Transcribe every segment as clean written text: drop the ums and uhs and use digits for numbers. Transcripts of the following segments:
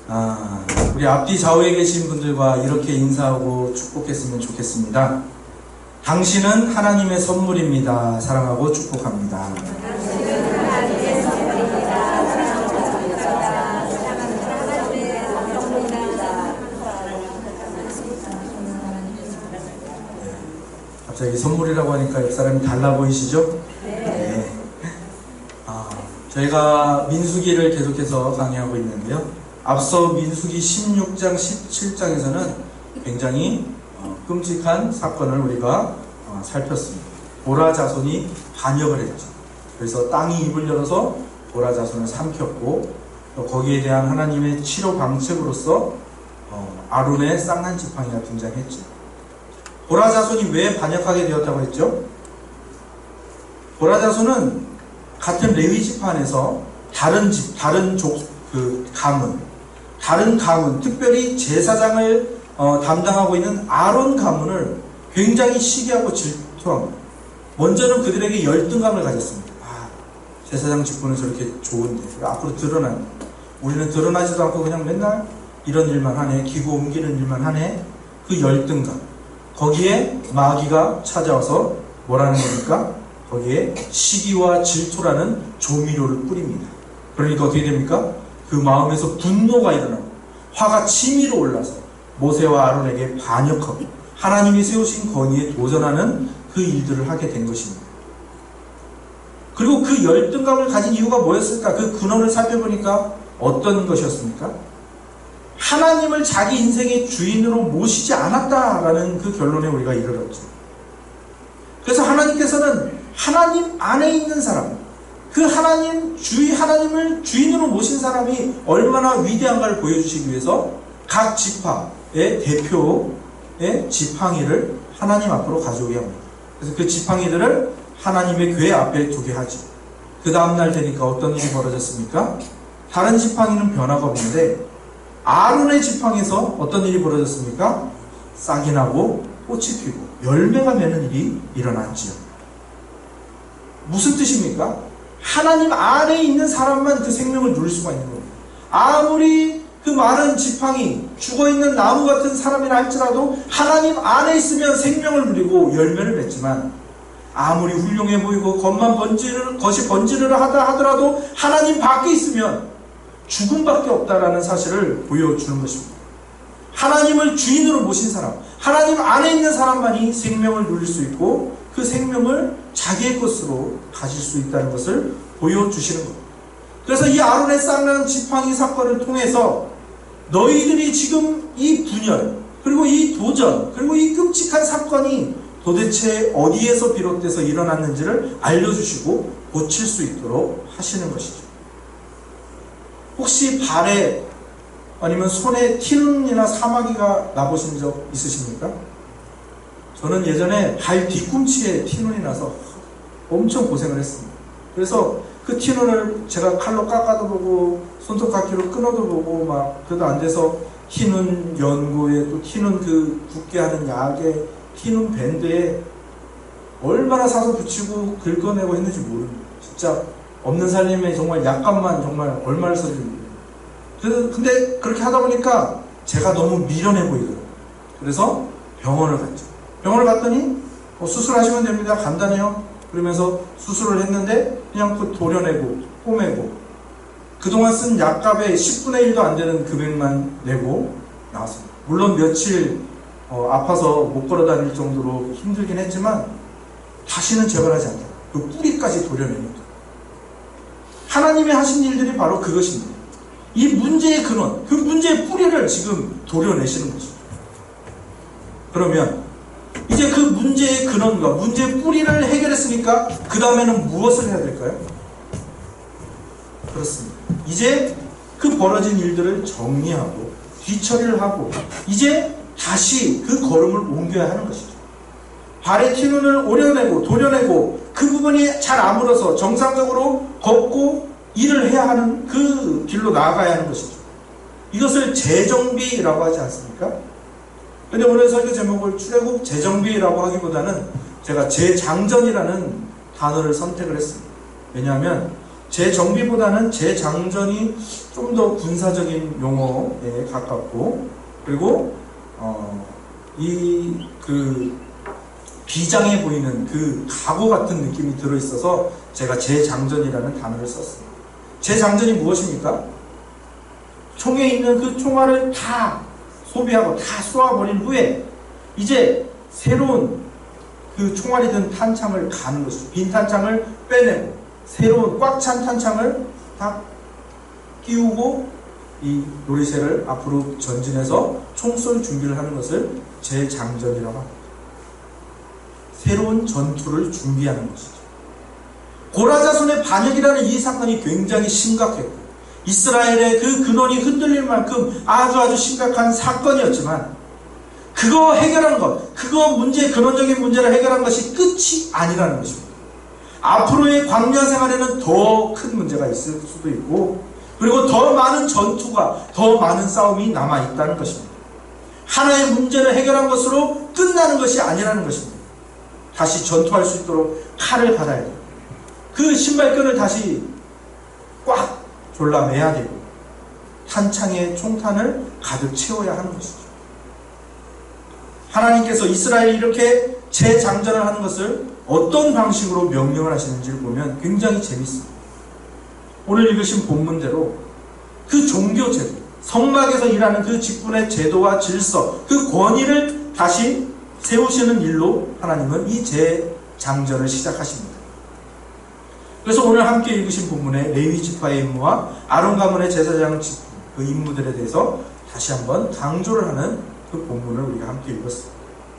우리 앞뒤 좌우에 계신 분들과 이렇게 인사하고 축복했으면 좋겠습니다. 당신은 하나님의 선물입니다. 사랑하고 축복합니다. 당신은 하나님의 선물입니다. 사랑하고 축복합니다. 갑자기 선물이라고 하니까 옆 사람이 달라 보이시죠? 네. 저희가 민수기를 계속해서 강의하고 있는데요. 앞서 민수기 16장, 17장에서는 굉장히 끔찍한 사건을 우리가 살폈습니다. 보라 자손이 반역을 했죠. 그래서 땅이 입을 열어서 보라 자손을 삼켰고, 또 거기에 대한 하나님의 치료 방책으로서 아론의 쌍난 지팡이가 등장했죠. 보라 자손이 왜 반역하게 되었다고 했죠? 보라 자손은 같은 레위 지파 안에서 다른 가문, 특별히 제사장을 담당하고 있는 아론 가문을 굉장히 시기하고 질투합니다. 먼저는 그들에게 열등감을 가졌습니다. 제사장 직분은 저렇게 좋은데 앞으로 드러난다. 우리는 드러나지도 않고 그냥 맨날 이런 일만 하네, 기구 옮기는 일만 하네. 그 열등감, 거기에 마귀가 찾아와서 뭐라는 겁니까? 거기에 시기와 질투라는 조미료를 뿌립니다. 그러니까 어떻게 됩니까? 그 마음에서 분노가 일어나고 화가 치밀어 올라서 모세와 아론에게 반역하고 하나님이 세우신 건의에 도전하는 그 일들을 하게 된 것입니다. 그리고 그 열등감을 가진 이유가 뭐였을까? 그 근원을 살펴보니까 어떤 것이었습니까? 하나님을 자기 인생의 주인으로 모시지 않았다라는 그 결론에 우리가 이르렀죠. 그래서 하나님께서는 하나님 안에 있는 사람, 그 하나님을 주인으로 모신 사람이 얼마나 위대한가를 보여주시기 위해서 각 지파의 대표의 지팡이를 하나님 앞으로 가져오게 합니다. 그래서 그 지팡이들을 하나님의 궤 앞에 두게 하죠. 그 다음날 되니까 어떤 일이 벌어졌습니까? 다른 지팡이는 변화가 없는데 아론의 지팡이에서 어떤 일이 벌어졌습니까? 싹이 나고 꽃이 피고 열매가 맺는 일이 일어났지요. 무슨 뜻입니까? 하나님 안에 있는 사람만 그 생명을 누릴 수가 있는 겁니다. 아무리 그 많은 지팡이, 죽어있는 나무 같은 사람이라 할지라도 하나님 안에 있으면 생명을 누리고 열매를 맺지만, 아무리 훌륭해 보이고 것이 번지르르 하다 하더라도 하나님 밖에 있으면 죽음밖에 없다라는 사실을 보여주는 것입니다. 하나님을 주인으로 모신 사람, 하나님 안에 있는 사람만이 생명을 누릴 수 있고 그 생명을 자기의 것으로 가질 수 있다는 것을 보여주시는 겁니다. 그래서 이 아론의 쌍난 지팡이 사건을 통해서 너희들이 지금 이 분열, 그리고 이 도전, 그리고 이 끔찍한 사건이 도대체 어디에서 비롯돼서 일어났는지를 알려주시고 고칠 수 있도록 하시는 것이죠. 혹시 발에 아니면 손에 티눈이나 사마귀가 나보신 적 있으십니까? 저는 예전에 발 뒤꿈치에 티눈이 나서 엄청 고생을 했습니다. 그래서 그 티눈을 제가 칼로 깎아도 보고 손톱깎이로 끊어도 보고 막 그래도 안 돼서 티눈 연고에 또 티눈 그 굳게 하는 약에 티눈 밴드에 얼마나 사서 붙이고 긁어내고 했는지 모릅니다. 진짜 없는 살림에 정말 약값만 정말 얼마를 써줍니다. 근데 그렇게 하다 보니까 제가 너무 미련해 보이더라고요. 그래서 병원을 갔죠. 병원을 갔더니 수술하시면 됩니다. 간단해요. 그러면서 수술을 했는데 그냥 그 도려내고 꼬매고 그동안 쓴 약값의 10분의 1도 안 되는 금액만 내고 나왔습니다. 물론 며칠 아파서 못 걸어 다닐 정도로 힘들긴 했지만 다시는 재발하지 않다. 그 뿌리까지 도려냅니다. 하나님이 하신 일들이 바로 그것입니다. 이 문제의 근원, 그 문제의 뿌리를 지금 도려내시는 것입니다. 그러면 이제 그 문제의 근원과 문제의 뿌리를 해결했으니까 그 다음에는 무엇을 해야 될까요? 그렇습니다. 이제 그 벌어진 일들을 정리하고 뒤처리를 하고 이제 다시 그 걸음을 옮겨야 하는 것이죠. 발의 티눈을 오려내고 도려내고 그 부분이 잘 아물어서 정상적으로 걷고 일을 해야 하는 그 길로 나아가야 하는 것이죠. 이것을 재정비라고 하지 않습니까? 근데 오늘 설교 제목을 출애굽 재정비라고 하기보다는 제가 재장전이라는 단어를 선택을 했습니다. 왜냐하면 재정비보다는 재장전이 좀 더 군사적인 용어에 가깝고, 그리고 비장해 보이는 그 각오 같은 느낌이 들어있어서 제가 재장전이라는 단어를 썼습니다. 재장전이 무엇입니까? 총에 있는 그 총알을 다 소비하고 다 쏘아버린 후에 이제 새로운 그 총알이 든 탄창을 가는 것이죠. 빈 탄창을 빼내고 새로운 꽉 찬 탄창을 다 끼우고 이 놀이새를 앞으로 전진해서 총 쏠 준비를 하는 것을 재장전이라고 합니다. 새로운 전투를 준비하는 것이죠. 고라자손의 반역이라는 이 사건이 굉장히 심각했고 이스라엘의 그 근원이 흔들릴 만큼 아주 심각한 사건이었지만 그거 해결한 것, 그거 근원적인 문제를 해결한 것이 끝이 아니라는 것입니다. 앞으로의 광야 생활에는 더 큰 문제가 있을 수도 있고 그리고 더 많은 전투가, 더 많은 싸움이 남아있다는 것입니다. 하나의 문제를 해결한 것으로 끝나는 것이 아니라는 것입니다. 다시 전투할 수 있도록 칼을 받아야 돼요. 그 신발끈을 다시 꽉 졸라매야 되고 탄창에 총탄을 가득 채워야 하는 것이죠. 하나님께서 이스라엘이 이렇게 재장전을 하는 것을 어떤 방식으로 명령을 하시는지를 보면 굉장히 재밌습니다. 오늘 읽으신 본문대로 그 종교제도, 성막에서 일하는 그 직분의 제도와 질서, 그 권위를 다시 세우시는 일로 하나님은 이 재장전을 시작하십니다. 그래서 오늘 함께 읽으신 본문의 레위 지파의 임무와 아론 가문의 제사장 그 임무들에 대해서 다시 한번 강조를 하는 그 본문을 우리가 함께 읽었습니다.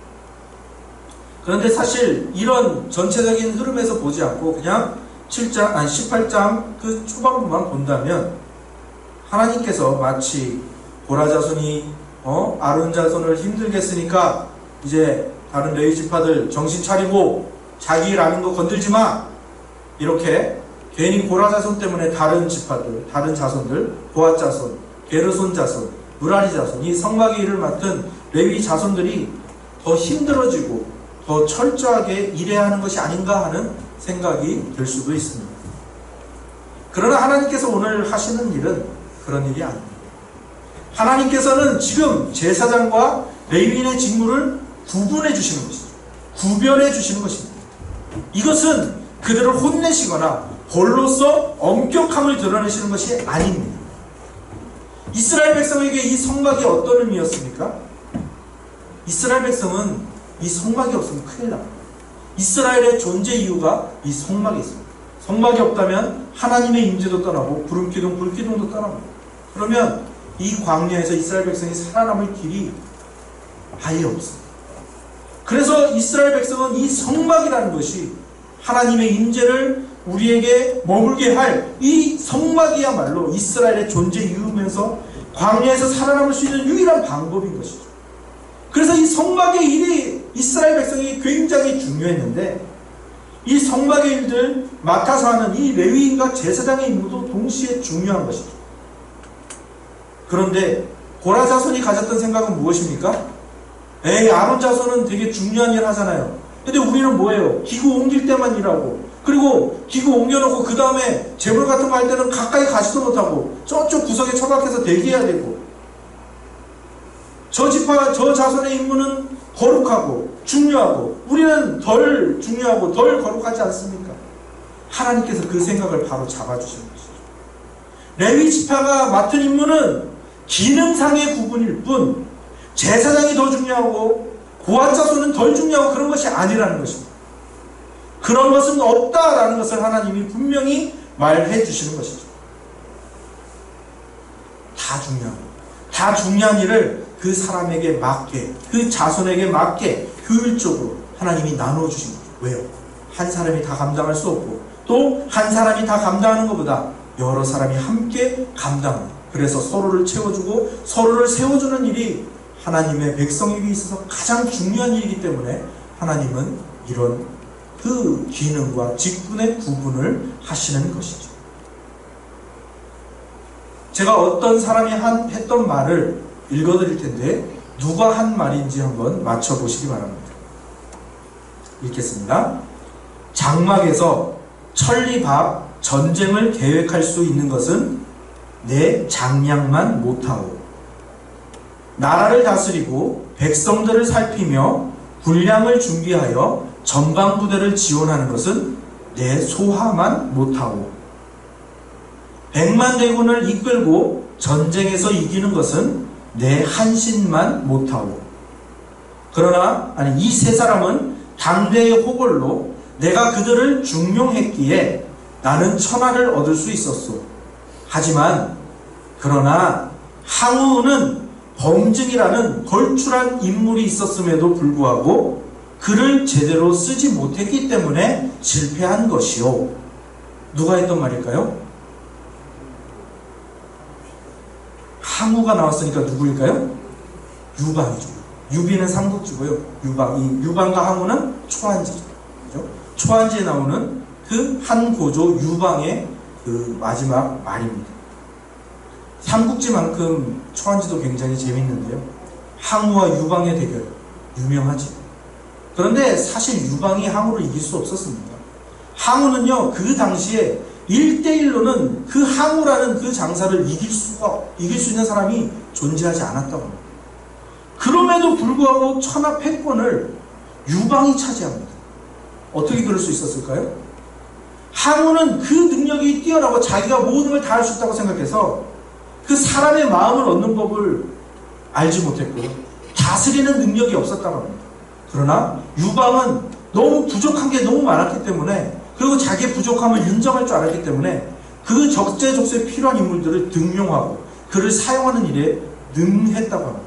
그런데 사실 이런 전체적인 흐름에서 보지 않고 그냥 18장 그 초반부만 본다면 하나님께서 마치 고라 자손이 아론 자손을 힘들게 했으니까 이제 다른 레위 지파들 정신 차리고 자기 일 아는 거 건들지 마, 이렇게 괜히 고라 자손 때문에 다른 지파들, 다른 자손들, 고앗 자손, 게르손 자손, 무라리 자손, 이 성막의 일을 맡은 레위 자손들이 더 힘들어지고 더 철저하게 일해야 하는 것이 아닌가 하는 생각이 들 수도 있습니다. 그러나 하나님께서 오늘 하시는 일은 그런 일이 아닙니다. 하나님께서는 지금 제사장과 레위인의 직무를 구분해 주시는 것이죠. 구별해 주시는 것입니다. 이것은 그들을 혼내시거나 벌로서 엄격함을 드러내시는 것이 아닙니다. 이스라엘 백성에게 이 성막이 어떤 의미였습니까? 이스라엘 백성은 이 성막이 없으면 큰일 납니다. 이스라엘의 존재 이유가 이 성막이 있습니다. 성막이 없다면 하나님의 임재도 떠나고 구름기둥, 불기둥도 떠납니다. 그러면 이 광야에서 이스라엘 백성이 살아남을 길이 아예 없습니다. 그래서 이스라엘 백성은 이 성막이라는 것이 하나님의 임재를 우리에게 머물게 할 이 성막이야말로 이스라엘의 존재 이유면서 광야에서 살아남을 수 있는 유일한 방법인 것이죠. 그래서 이 성막의 일이 이스라엘 백성이 굉장히 중요했는데 이 성막의 일들 맡아서 하는 이 레위인과 제사장의 임무도 동시에 중요한 것이죠. 그런데 고라 자손이 가졌던 생각은 무엇입니까? 아론 자손은 되게 중요한 일 하잖아요. 근데 우리는 뭐예요? 기구 옮길 때만 일하고, 그리고 기구 옮겨놓고 그 다음에 재물 같은 거 할 때는 가까이 가지도 못하고 저쪽 구석에 처박혀서 대기해야 되고, 저 자손의 임무는 거룩하고 중요하고 우리는 덜 중요하고 덜 거룩하지 않습니까? 하나님께서 그 생각을 바로 잡아주시는 것이죠. 레위 지파가 맡은 임무는 기능상의 구분일 뿐 제사장이 더 중요하고 고앗 자손은 덜 중요하고 그런 것이 아니라는 것입니다. 그런 것은 없다라는 것을 하나님이 분명히 말해 주시는 것이죠. 다 중요한 일을 그 사람에게 맞게, 그 자손에게 맞게 효율적으로 하나님이 나누어 주신 거죠. 왜요? 한 사람이 다 감당할 수 없고 또 한 사람이 다 감당하는 것보다 여러 사람이 함께 감당하는, 그래서 서로를 채워주고 서로를 세워주는 일이 하나님의 백성에게 있어서 가장 중요한 일이기 때문에 하나님은 이런 그 기능과 직분의 구분을 하시는 것이죠. 제가 어떤 사람이 했던 말을 읽어드릴 텐데 누가 한 말인지 한번 맞춰보시기 바랍니다. 읽겠습니다. 장막에서 천리밥 전쟁을 계획할 수 있는 것은 내 장량만 못하오. 나라를 다스리고 백성들을 살피며 군량을 준비하여 전방부대를 지원하는 것은 내 소화만 못하오. 100만 대군을 이끌고 전쟁에서 이기는 것은 내 한신만 못하오. 그러나 이 세 사람은 당대의 호걸로 내가 그들을 중용했기에 나는 천하를 얻을 수 있었소. 하지만 그러나 항우는 범증이라는 걸출한 인물이 있었음에도 불구하고 그를 제대로 쓰지 못했기 때문에 실패한 것이요. 누가 했던 말일까요? 항우가 나왔으니까 누구일까요? 유방이죠. 유비는 삼국지고요. 유방과 항우는 초안지죠. 그죠? 초안지에 나오는 그 한 고조 유방의 그 마지막 말입니다. 삼국지만큼 초안지도 굉장히 재밌는데요. 항우와 유방의 대결 유명하죠. 그런데 사실 유방이 항우를 이길 수 없었습니다. 항우는요, 그 당시에 1대1로는 그 항우라는 그 장사를 이길 수 있는 사람이 존재하지 않았다고 합니다. 그럼에도 불구하고 천하 패권을 유방이 차지합니다. 어떻게 그럴 수 있었을까요? 항우는 그 능력이 뛰어나고 자기가 모든 걸 다 할 수 있다고 생각해서 그 사람의 마음을 얻는 법을 알지 못했고요. 다스리는 능력이 없었다고 합니다. 그러나 유방은 너무 부족한 게 너무 많았기 때문에, 그리고 자기의 부족함을 인정할 줄 알았기 때문에 그 적재적소에 필요한 인물들을 등용하고 그를 사용하는 일에 능했다고 합니다.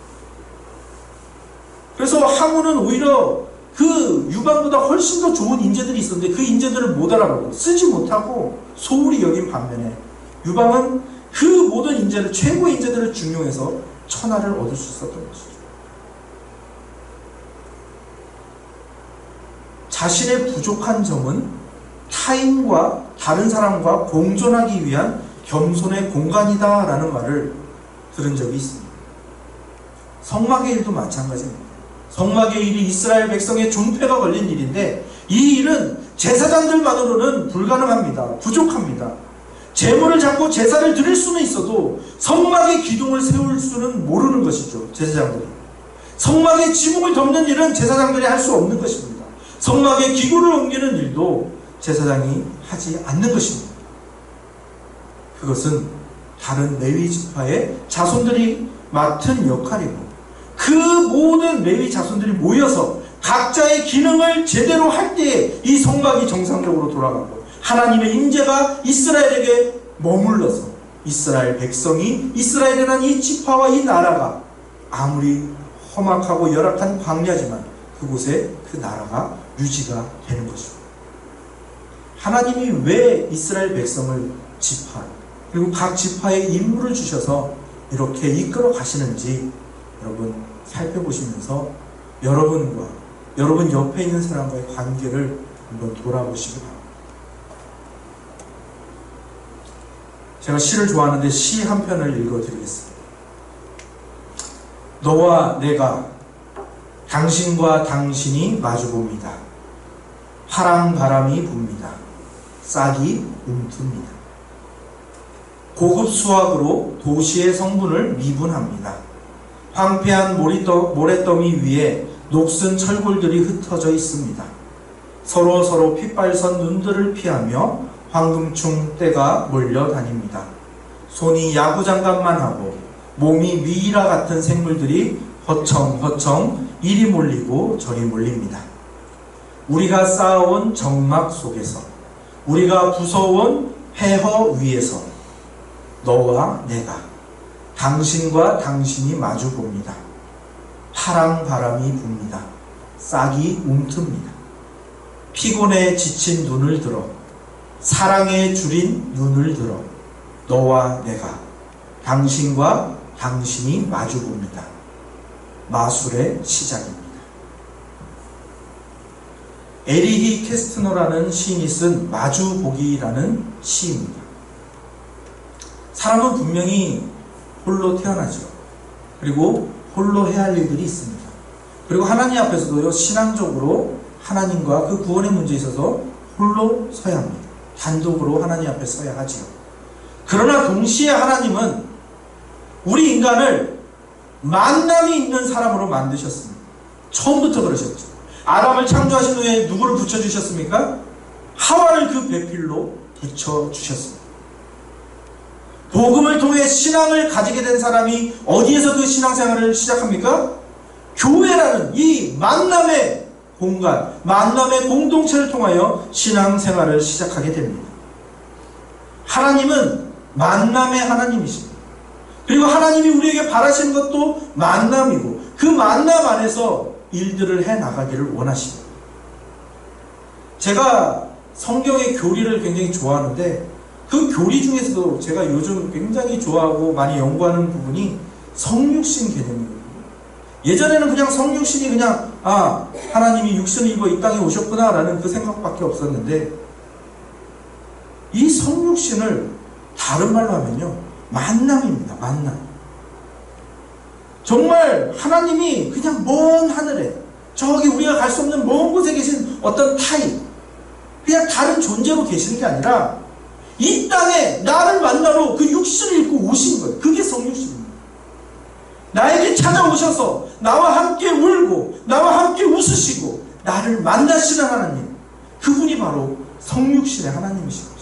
그래서 항우는 오히려 그 유방보다 훨씬 더 좋은 인재들이 있었는데 그 인재들을 못 알아보고 쓰지 못하고 소홀히 여긴 반면에 유방은 그 모든 인재를, 최고의 인재들을 중용해서 천하를 얻을 수 있었던 것이죠. 자신의 부족한 점은 타인과 다른 사람과 공존하기 위한 겸손의 공간이다 라는 말을 들은 적이 있습니다. 성막의 일도 마찬가지입니다. 성막의 일이 이스라엘 백성의 존폐가 걸린 일인데 이 일은 제사장들만으로는 불가능합니다. 부족합니다. 제물을 잡고 제사를 드릴 수는 있어도 성막의 기둥을 세울 수는 모르는 것이죠. 제사장들이. 성막의 지붕을 덮는 일은 제사장들이 할 수 없는 것입니다. 성막의 기구를 옮기는 일도 제사장이 하지 않는 것입니다. 그것은 다른 레위 지파의 자손들이 맡은 역할이고, 그 모든 레위 자손들이 모여서 각자의 기능을 제대로 할 때에 이 성막이 정상적으로 돌아가고 하나님의 임재가 이스라엘에게 머물러서 이스라엘 백성이, 이스라엘이라는 이 지파와 이 나라가 아무리 험악하고 열악한 광야지만 그곳에 그 나라가 유지가 되는 것입니다. 하나님이 왜 이스라엘 백성을 지파, 그리고 각 지파에 임무를 주셔서 이렇게 이끌어 가시는지 여러분 살펴보시면서 여러분과 여러분 옆에 있는 사람과의 관계를 한번 돌아보시기 바랍니다. 제가 시를 좋아하는데 시 한 편을 읽어드리겠습니다. 너와 내가 당신과 당신이 마주봅니다. 파랑 바람이 붑니다. 싹이 움툽니다. 고급 수학으로 도시의 성분을 미분합니다. 황폐한 모래더미 위에 녹슨 철골들이 흩어져 있습니다. 서로 핏발선 눈들을 피하며 황금충 떼가 몰려다닙니다. 손이 야구장갑만 하고 몸이 미이라 같은 생물들이 허청허청 이리 몰리고 저리 몰립니다. 우리가 쌓아온 정막 속에서, 우리가 부숴온 폐허 위에서 너와 내가, 당신과 당신이 마주봅니다. 파랑 바람이 붑니다. 싹이 움툽니다. 피곤에 지친 눈을 들어, 사랑에 줄인 눈을 들어 너와 내가, 당신과 당신이 마주봅니다. 마술의 시작입니다. 에리히 캐스트너라는 시인이 쓴 마주보기라는 시입니다. 사람은 분명히 홀로 태어나죠. 그리고 홀로 해야 할 일들이 있습니다. 그리고 하나님 앞에서도요, 신앙적으로 하나님과 그 구원의 문제에 있어서 홀로 서야 합니다. 단독으로 하나님 앞에 서야 하지요. 그러나 동시에 하나님은 우리 인간을 만남이 있는 사람으로 만드셨습니다. 처음부터 그러셨죠. 아담을 창조하신 후에 누구를 붙여주셨습니까? 하와를 그 배필로 붙여주셨습니다. 복음을 통해 신앙을 가지게 된 사람이 어디에서 그 신앙생활을 시작합니까? 교회라는 이 만남의 공간, 만남의 공동체를 통하여 신앙생활을 시작하게 됩니다. 하나님은 만남의 하나님이십니다. 그리고 하나님이 우리에게 바라시는 것도 만남이고 그 만남 안에서 일들을 해나가기를 원하십니다. 제가 성경의 교리를 굉장히 좋아하는데 그 교리 중에서도 제가 요즘 굉장히 좋아하고 많이 연구하는 부분이 성육신 개념이거든요. 예전에는 그냥 성육신이 그냥 하나님이 육신을 입어 이 땅에 오셨구나 라는 그 생각밖에 없었는데 이 성육신을 다른 말로 하면요 만남입니다. 만남. 정말 하나님이 그냥 먼 하늘에 저기 우리가 갈 수 없는 먼 곳에 계신 어떤 타입 그냥 다른 존재로 계시는 게 아니라 이 땅에 나를 만나러 그 육신을 입고 오신 거예요. 그게 성육신입니다. 나에게 찾아오셔서 나와 함께 울고 나와 함께 웃으시고 나를 만나시는 하나님, 그분이 바로 성육신의 하나님이신 거죠.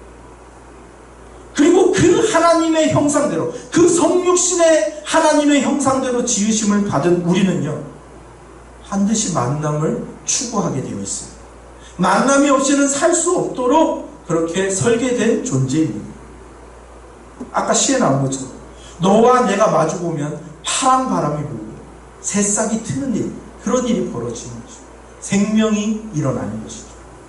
그리고 그 하나님의 형상대로, 그 성육신의 하나님의 형상대로 지으심을 받은 우리는요 반드시 만남을 추구하게 되어 있습니다. 만남이 없이는 살 수 없도록 그렇게 설계된 존재입니다. 아까 시에 나온 것처럼 너와 내가 마주보면 파란 바람이 불고 새싹이 트는 일, 그런 일이 벌어지는 것이죠. 생명이 일어나는 것이죠.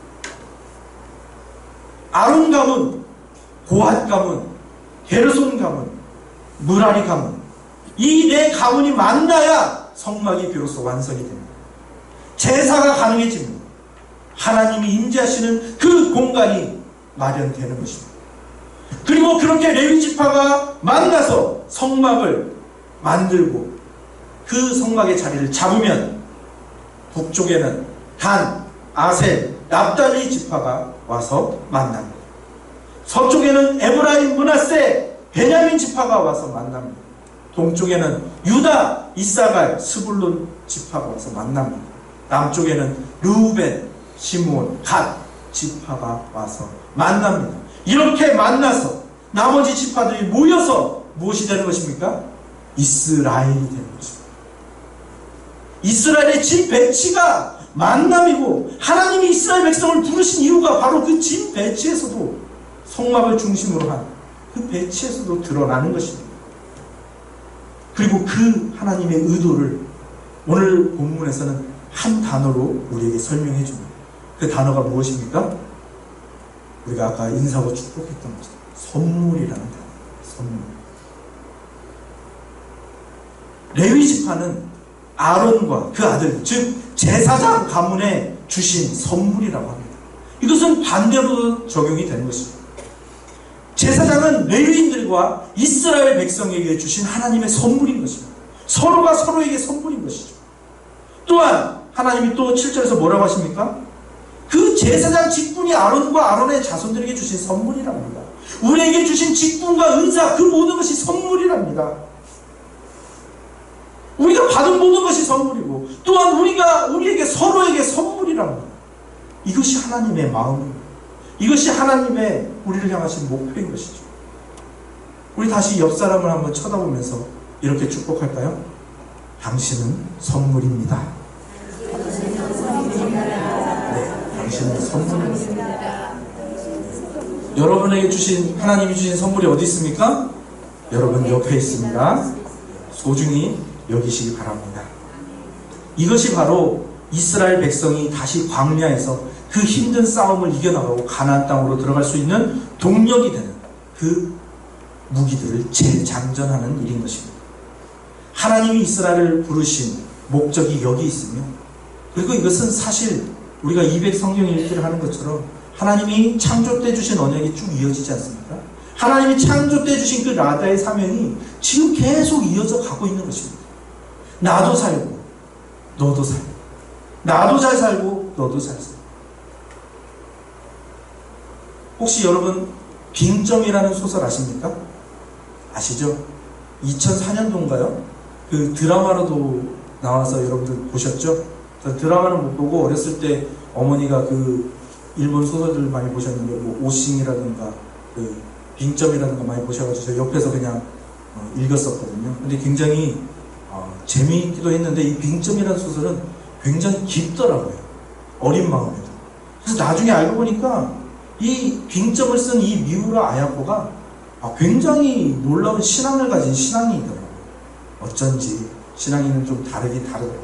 아론 가문, 고핫 가문, 게르손 가문, 무라리 가문, 이 네 가문이 만나야 성막이 비로소 완성이 됩니다. 제사가 가능해집니다. 하나님이 임재하시는 그 공간이 마련되는 것입니다. 그리고 그렇게 레위 지파가 만나서 성막을 만들고 그 성막의 자리를 잡으면 북쪽에는 단, 아셀, 납달리 지파가 와서 만납니다. 서쪽에는 에브라임, 므낫세, 베냐민 지파가 와서 만납니다. 동쪽에는 유다, 이사갈, 스불론 지파가 와서 만납니다. 남쪽에는 르우벤, 시므온, 갓 지파가 와서 만납니다. 이렇게 만나서 나머지 지파들이 모여서 무엇이 되는 것입니까? 이스라엘이 되는 것입니다. 이스라엘의 집 배치가 만남이고 하나님이 이스라엘 백성을 부르신 이유가 바로 그 집 배치에서도 성막을 중심으로 한 그 배치에서도 드러나는 것입니다. 그리고 그 하나님의 의도를 오늘 본문에서는 한 단어로 우리에게 설명해 줍니다. 그 단어가 무엇입니까? 우리가 아까 인사하고 축복했던 것입니다. 선물이라는 단어. 선물. 레위 지파는 아론과 그 아들, 즉 제사장 가문에 주신 선물이라고 합니다. 이것은 반대로 적용이 되는 것입니다. 제사장은 레위인들과 이스라엘 백성에게 주신 하나님의 선물인 것입니다. 서로가 서로에게 선물인 것이죠. 또한 하나님이 또 7절에서 뭐라고 하십니까? 그 제사장 직분이 아론과 아론의 자손들에게 주신 선물이랍니다. 우리에게 주신 직분과 은사, 그 모든 것이 선물이랍니다. 우리가 받은 모든 것이 선물이고 또한 우리에게 서로에게 선물이랍니다. 이것이 하나님의 마음입니다. 이것이 하나님의 우리를 향하신 목표인 것이죠. 우리 다시 옆 사람을 한번 쳐다보면서 이렇게 축복할까요? 당신은 선물입니다. 네, 당신은 선물입니다. 여러분에게 주신, 하나님이 주신 선물이 어디 있습니까? 여러분 옆에 있습니다. 소중히 여기시기 바랍니다. 이것이 바로 이스라엘 백성이 다시 광야에서 그 힘든 싸움을 이겨나가고 가나안 땅으로 들어갈 수 있는 동력이 되는 그 무기들을 재장전하는 일인 것입니다. 하나님이 이스라엘을 부르신 목적이 여기 있으며, 그리고 이것은 사실 우리가 200 성경 읽기를 하는 것처럼 하나님이 창조 때 주신 언약이 쭉 이어지지 않습니까? 하나님이 창조 때 주신 그 라다의 사명이 지금 계속 이어져 가고 있는 것입니다. 나도 살고 너도 살고, 나도 잘 살고 너도 잘 살고. 혹시 여러분 빙점이라는 소설 아십니까? 아시죠? 2004년도인가요? 그 드라마로도 나와서 여러분들 보셨죠? 드라마는 못 보고 어렸을 때 어머니가 그 일본 소설들 많이 보셨는데 뭐 오싱이라든가 그 빙점이라든가 많이 보셔가지고 저 옆에서 그냥 읽었었거든요. 근데 굉장히 재미있기도 했는데 이 빙점이라는 소설은 굉장히 깊더라고요. 어린 마음에도. 그래서 나중에 알고 보니까 이 빙점을 쓴 이 미우라 아야코가 굉장히 놀라운 신앙을 가진 신앙인이더라고요. 어쩐지 신앙인은 좀 다르더라고요.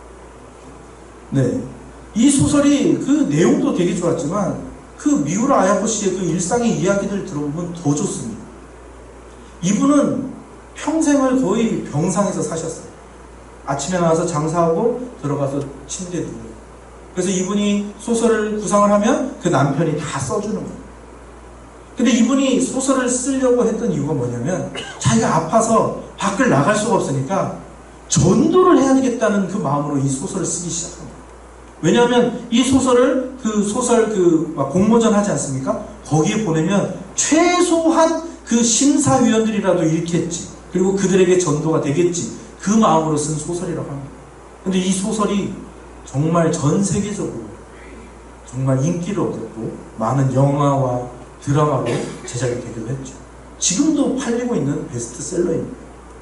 네. 이 소설이 그 내용도 되게 좋았지만 그 미우라 아야코 씨의 그 일상의 이야기들 들어보면 더 좋습니다. 이분은 평생을 거의 병상에서 사셨어요. 아침에 나와서 장사하고 들어가서 침대에 누워요. 그래서 이분이 소설을 구상을 하면 그 남편이 다 써주는 거예요. 근데 이분이 소설을 쓰려고 했던 이유가 뭐냐면 자기가 아파서 밖을 나갈 수가 없으니까 전도를 해야 되겠다는 그 마음으로 이 소설을 쓰기 시작한 거예요. 왜냐하면 이 소설을 막 공모전 하지 않습니까? 거기에 보내면 최소한 그 심사위원들이라도 읽겠지. 그리고 그들에게 전도가 되겠지. 그 마음으로 쓴 소설이라고 합니다. 근데 이 소설이 정말 전 세계적으로 정말 인기를 얻었고 많은 영화와 드라마로 제작이 되기도 했죠. 지금도 팔리고 있는 베스트셀러입니다.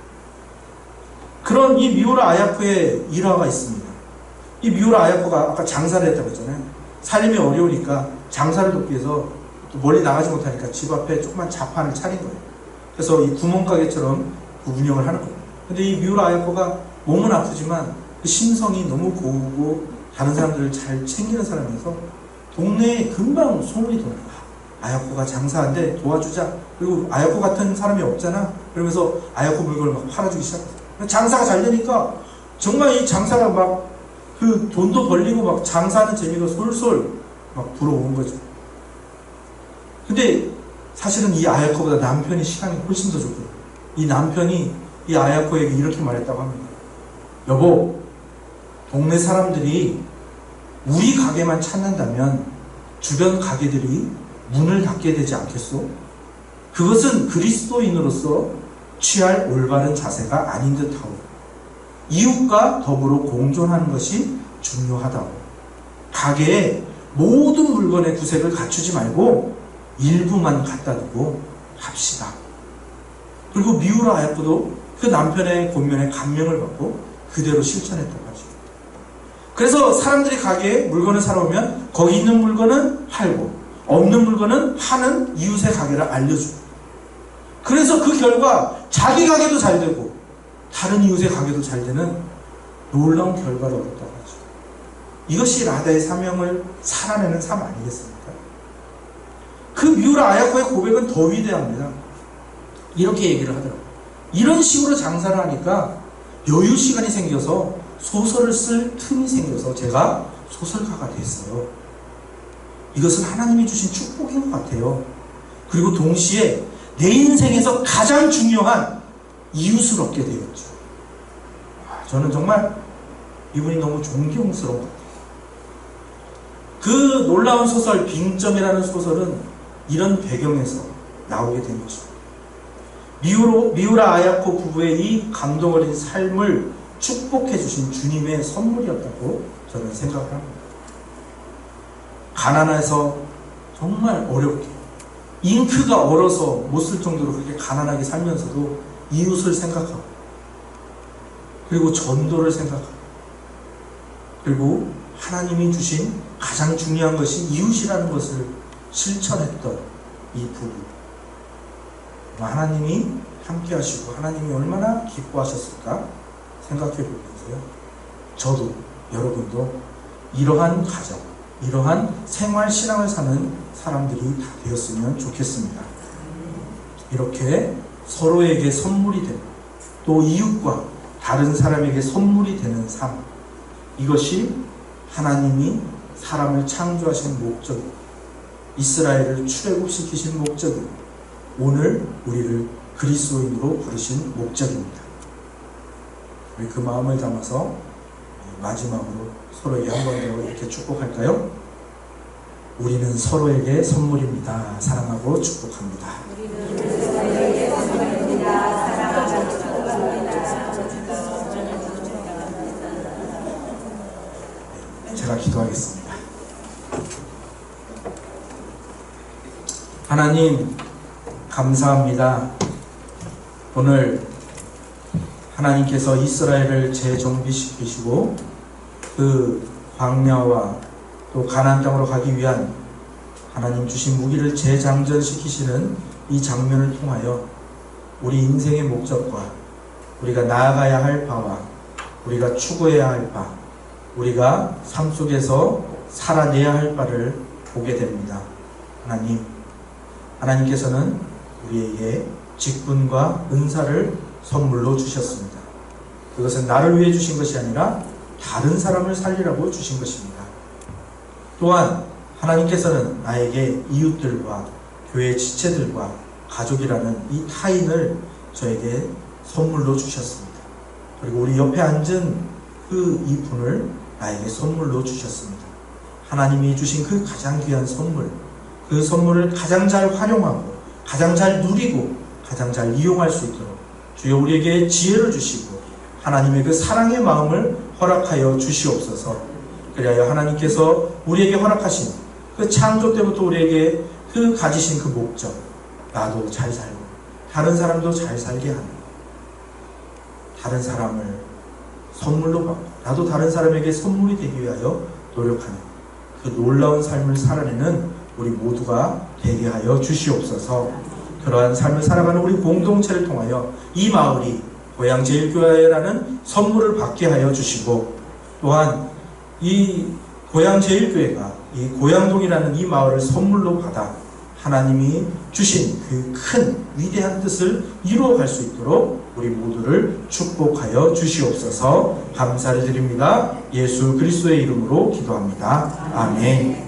그런 이 미우라 아야코의 일화가 있습니다. 이 미우라 아야코가 아까 장사를 했다고 했잖아요. 살림이 어려우니까 장사를 돕기 위해서 또 멀리 나가지 못하니까 집 앞에 조그만 자판을 차린 거예요. 그래서 이 구멍가게처럼 운영을 하는 거예요. 근데 이 미우라 아야코가 몸은 아프지만 그 심성이 너무 고우고 다른 사람들을 잘 챙기는 사람이어서 동네에 금방 소문이 돌아요. 아야코가 장사한데 도와주자. 그리고 아야코 같은 사람이 없잖아. 그러면서 아야코 물건을 막 팔아주기 시작했어요. 장사가 잘 되니까 정말 이 장사가 막 그 돈도 벌리고 막 장사하는 재미가 솔솔 막 불어오는 거죠. 근데 사실은 이 아야코보다 남편이 시간이 훨씬 더 좋고요. 이 남편이 이 아야코에게 이렇게 말했다고 합니다. 여보, 동네 사람들이 우리 가게만 찾는다면 주변 가게들이 문을 닫게 되지 않겠소? 그것은 그리스도인으로서 취할 올바른 자세가 아닌 듯하오. 이웃과 더불어 공존하는 것이 중요하다오. 가게에 모든 물건의 구색을 갖추지 말고 일부만 갖다 두고 합시다. 그리고 미우라 아야코도 그 남편의 권면에 감명을 받고 그대로 실천했다고 하죠. 그래서 사람들이 가게에 물건을 사러 오면 거기 있는 물건은 팔고 없는 물건은 파는 이웃의 가게를 알려주고, 그래서 그 결과 자기 가게도 잘 되고 다른 이웃의 가게도 잘 되는 놀라운 결과를 얻었다고 하죠. 이것이 라다의 사명을 살아내는 삶 아니겠습니까? 그 미우라 아야코의 고백은 더 위대합니다. 이렇게 얘기를 하더라고요. 이런 식으로 장사를 하니까 여유 시간이 생겨서 소설을 쓸 틈이 생겨서 제가 소설가가 됐어요. 이것은 하나님이 주신 축복인 것 같아요. 그리고 동시에 내 인생에서 가장 중요한 이웃을 얻게 되었죠. 저는 정말 이분이 너무 존경스러운 것 같아요. 그 놀라운 소설 빙점이라는 소설은 이런 배경에서 나오게 된 거죠. 미우라 아야코 부부의 이 감동 어린 삶을 축복해 주신 주님의 선물이었다고 저는 생각을 합니다. 가난해서 정말 어렵게 잉크가 얼어서 못 쓸 정도로 그렇게 가난하게 살면서도 이웃을 생각하고, 그리고 전도를 생각하고, 그리고 하나님이 주신 가장 중요한 것이 이웃이라는 것을 실천했던 이 부부. 하나님이 함께 하시고 하나님이 얼마나 기뻐하셨을까 생각해 보면서요, 저도 여러분도 이러한 가정, 이러한 생활 신앙을 사는 사람들이 다 되었으면 좋겠습니다. 이렇게 서로에게 선물이 되고 또 이웃과 다른 사람에게 선물이 되는 삶, 이것이 하나님이 사람을 창조하신 목적, 이스라엘을 출애굽시키신 목적이 오늘 우리를 그리스도인으로 부르신 목적입니다. 우리 그 마음을 담아서 마지막으로 서로에게 한 번 더 이렇게 축복할까요? 우리는 서로에게 선물입니다. 사랑하고 축복합니다. 제가 기도하겠습니다. 하나님, 감사합니다. 오늘 하나님께서 이스라엘을 재정비시키시고 그 광야와 또 가나안 땅으로 가기 위한 하나님 주신 무기를 재장전시키시는 이 장면을 통하여 우리 인생의 목적과 우리가 나아가야 할 바와 우리가 추구해야 할 바, 우리가 삶 속에서 살아내야 할 바를 보게 됩니다. 하나님, 하나님께서는 우리에게 직분과 은사를 선물로 주셨습니다. 그것은 나를 위해 주신 것이 아니라 다른 사람을 살리라고 주신 것입니다. 또한 하나님께서는 나에게 이웃들과 교회 지체들과 가족이라는 이 타인을 저에게 선물로 주셨습니다. 그리고 우리 옆에 앉은 그 이분을 나에게 선물로 주셨습니다. 하나님이 주신 그 가장 귀한 선물, 그 선물을 가장 잘 활용하고 가장 잘 누리고 가장 잘 이용할 수 있도록 주여 우리에게 지혜를 주시고 하나님의 그 사랑의 마음을 허락하여 주시옵소서. 그리하여 하나님께서 우리에게 허락하신 그 창조 때부터 우리에게 그 가지신 그 목적, 나도 잘 살고 다른 사람도 잘 살게 하는, 다른 사람을 선물로 받고 나도 다른 사람에게 선물이 되기 위하여 노력하는 그 놀라운 삶을 살아내는 우리 모두가 되게 하여 주시옵소서. 그러한 삶을 살아가는 우리 공동체를 통하여 이 마을이 고향제일교회라는 선물을 받게 하여 주시고, 또한 이 고향제일교회가 이 고향동이라는 이 마을을 선물로 받아 하나님이 주신 그 큰 위대한 뜻을 이루어갈 수 있도록 우리 모두를 축복하여 주시옵소서. 감사를 드립니다. 예수 그리스도의 이름으로 기도합니다. 아멘.